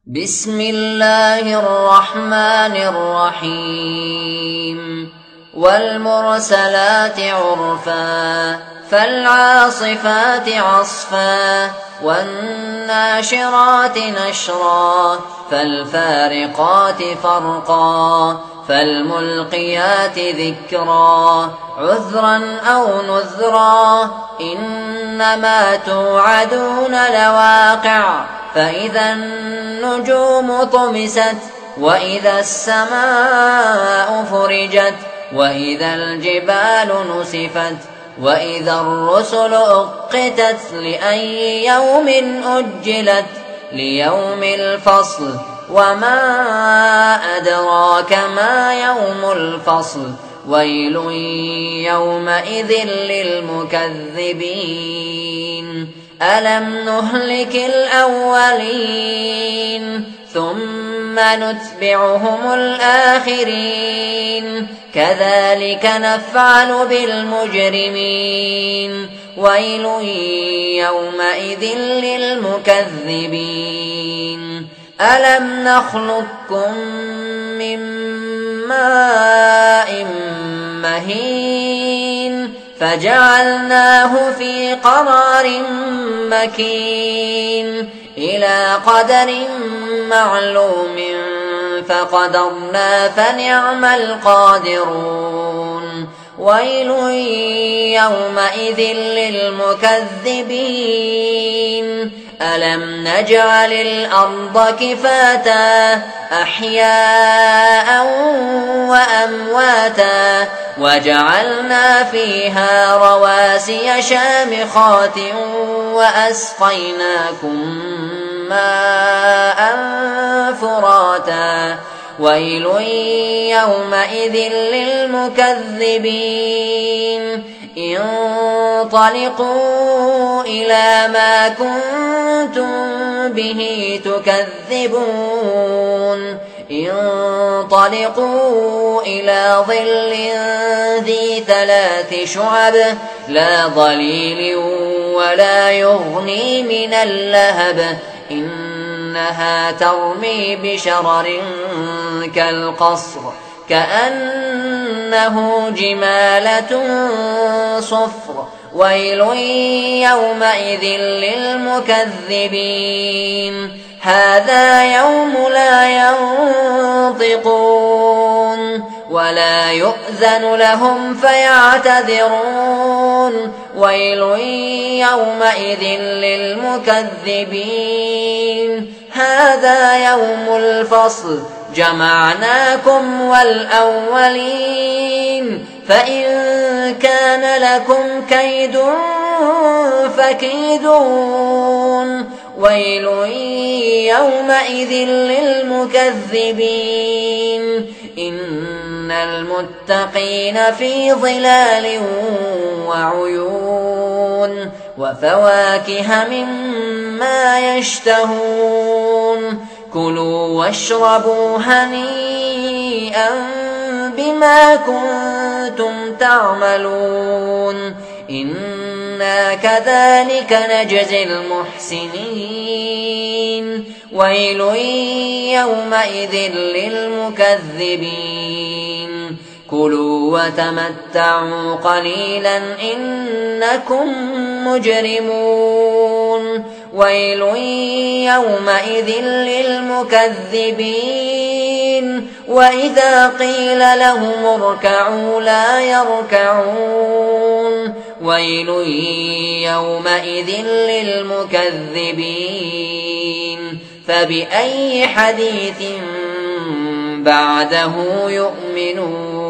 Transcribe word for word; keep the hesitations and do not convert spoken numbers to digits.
بسم الله الرحمن الرحيم والمرسلات عرفا فالعاصفات عصفا والناشرات نشرا فالفارقات فرقا فالملقيات ذكرا عذرا أو نذرا إنما توعدون لواقع فإذا النجوم طمست وإذا السماء فرجت وإذا الجبال نسفت وإذا الرسل أقتت لأي يوم أجلت ليوم الفصل وما أدراك ما يوم الفصل ويل يومئذ للمكذبين ألم نهلك الأولين ثم نتبعهم الآخرين كذلك نفعل بالمجرمين ويل يومئذ للمكذبين ألم نخلقكم من ماء مهين فجعلناه في قرار مكين إلى قدر معلوم فقدرنا فنعم القادرون ويل يومئذ للمكذبين ألم نجعل الأرض كفاتا أحياء وأمواتا وجعلنا فيها رواسي شامخات وأسقيناكم ماء فراتا ويل يومئذ للمكذبين انطلقوا إلى ما كنتم به تكذبون انطلقوا إلى ظل ذي ثلاث شعب لا ظليل ولا يغني من اللهب إنها ترمي بشرر كالقصر كأنه جمالة صفر ويل يومئذ للمكذبين هذا يوم لا ينطقون ولا يؤذن لهم فيعتذرون ويل يومئذ للمكذبين هذا يوم الفصل جمعناكم والأولين فإن كان لكم كيد فكيدون ويل يومئذ للمكذبين إن المتقين في ظلال وعيون وفواكه مما يشتهون كلوا واشربوا هنيئا بما كنتم تعملون إنا كذلك نجزي المحسنين ويل يومئذ للمكذبين كلوا وتمتعوا قليلا إنكم مجرمون ويل يومئذ للمكذبين وإذا قيل لهم اركعوا لا يركعون ويل يومئذ للمكذبين فبأي حديث بعده يؤمنون